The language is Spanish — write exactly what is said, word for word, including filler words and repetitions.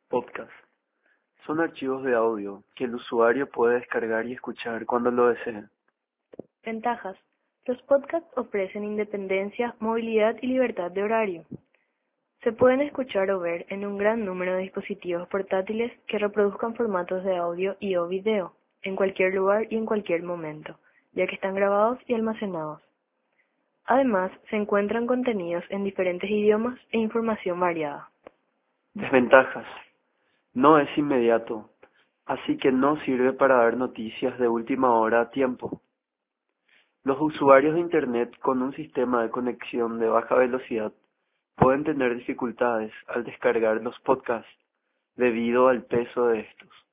Podcast. Son archivos de audio que el usuario puede descargar y escuchar cuando lo desee. Ventajas. Los podcasts ofrecen independencia, movilidad y libertad de horario. Se pueden escuchar o ver en un gran número de dispositivos portátiles que reproduzcan formatos de audio y o video, en cualquier lugar y en cualquier momento, ya que están grabados y almacenados. Además, se encuentran contenidos en diferentes idiomas e información variada. Desventajas. No es inmediato, así que no sirve para dar noticias de última hora a tiempo. Los usuarios de Internet con un sistema de conexión de baja velocidad pueden tener dificultades al descargar los podcasts debido al peso de estos.